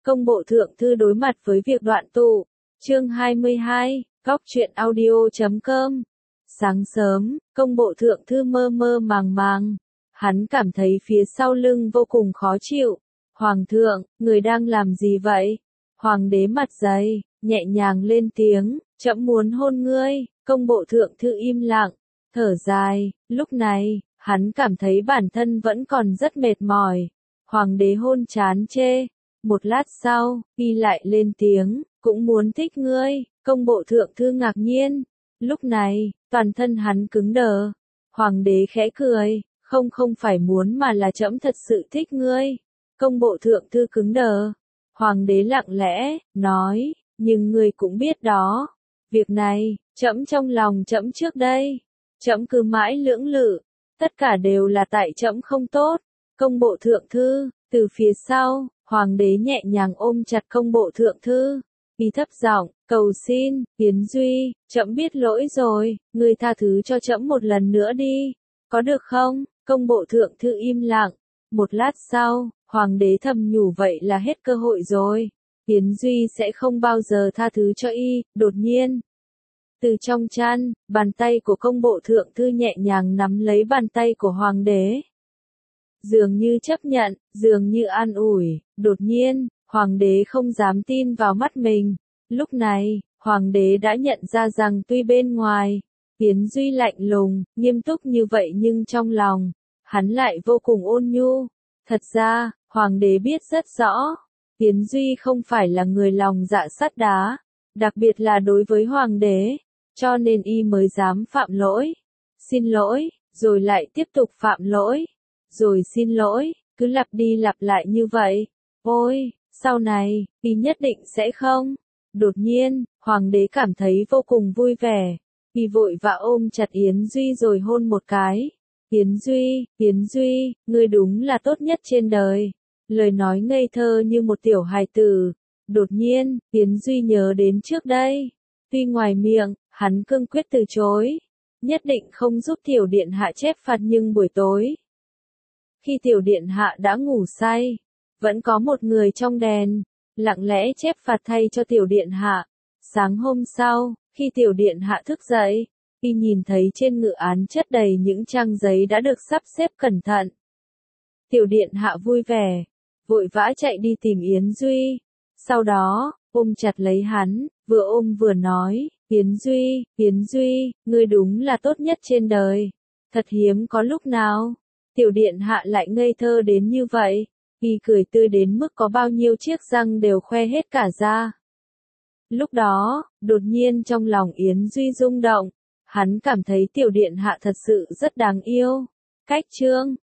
Công bộ thượng thư đối mặt với việc đoạn tụ. Chương 22, Góc truyện audio.com. Sáng sớm, công bộ thượng thư mơ mơ màng màng. Hắn cảm thấy phía sau lưng vô cùng khó chịu. Hoàng thượng, người đang làm gì vậy? Hoàng đế mặt dày, nhẹ nhàng lên tiếng, trẫm muốn hôn ngươi. Công bộ thượng thư im lặng, thở dài. Lúc này, hắn cảm thấy bản thân vẫn còn rất mệt mỏi. Hoàng đế hôn chán chê. Một lát sau, y lại lên tiếng, cũng muốn thích ngươi. Công bộ thượng thư ngạc nhiên. Lúc này, toàn thân hắn cứng đờ. Hoàng đế khẽ cười, không phải muốn mà là trẫm thật sự thích ngươi. Công bộ thượng thư cứng đờ. Hoàng đế lặng lẽ, nói, nhưng ngươi cũng biết đó. Việc này, trẫm trong lòng trẫm trước đây. Trẫm cứ mãi lưỡng lự. Tất cả đều là tại trẫm không tốt. Công bộ thượng thư, từ phía sau, hoàng đế nhẹ nhàng ôm chặt công bộ thượng thư. Y thấp giọng, cầu xin, Yến Duy, trẫm biết lỗi rồi, ngươi tha thứ cho trẫm một lần nữa đi. Có được không? Công bộ thượng thư im lặng. Một lát sau, hoàng đế thầm nhủ vậy là hết cơ hội rồi. Yến Duy sẽ không bao giờ tha thứ cho y. Đột nhiên, từ trong chăn, bàn tay của công bộ thượng thư nhẹ nhàng nắm lấy bàn tay của hoàng đế. Dường như chấp nhận, dường như an ủi. Đột nhiên, hoàng đế không dám tin vào mắt mình. Lúc này, hoàng đế đã nhận ra rằng tuy bên ngoài, Yến Duy lạnh lùng, nghiêm túc như vậy nhưng trong lòng, hắn lại vô cùng ôn nhu. Thật ra, hoàng đế biết rất rõ, Yến Duy không phải là người lòng dạ sắt đá, đặc biệt là đối với hoàng đế, cho nên y mới dám phạm lỗi. Xin lỗi, rồi lại tiếp tục phạm lỗi, rồi xin lỗi, cứ lặp đi lặp lại như vậy. Ôi, sau này, y nhất định sẽ không. Đột nhiên, hoàng đế cảm thấy vô cùng vui vẻ. Y vội vã ôm chặt Yến Duy rồi hôn một cái. Yến Duy, ngươi đúng là tốt nhất trên đời. Lời nói ngây thơ như một tiểu hài tử. Đột nhiên, Yến Duy nhớ đến trước đây. Tuy ngoài miệng, hắn cương quyết từ chối. Nhất định không giúp tiểu điện hạ chép phạt nhưng buổi tối, khi tiểu điện hạ đã ngủ say, vẫn có một người trong đèn, lặng lẽ chép phạt thay cho tiểu điện hạ. Sáng hôm sau, khi tiểu điện hạ thức dậy, y nhìn thấy trên ngự án chất đầy những trang giấy đã được sắp xếp cẩn thận. Tiểu điện hạ vui vẻ, vội vã chạy đi tìm Yến Duy. Sau đó, ôm chặt lấy hắn, vừa ôm vừa nói, Yến Duy, ngươi đúng là tốt nhất trên đời. Thật hiếm có lúc nào tiểu điện hạ lại ngây thơ đến như vậy. Y cười tươi đến mức có bao nhiêu chiếc răng đều khoe hết cả ra. Lúc đó, đột nhiên trong lòng Yến Duy rung động. Hắn cảm thấy tiểu điện hạ thật sự rất đáng yêu. Cách chương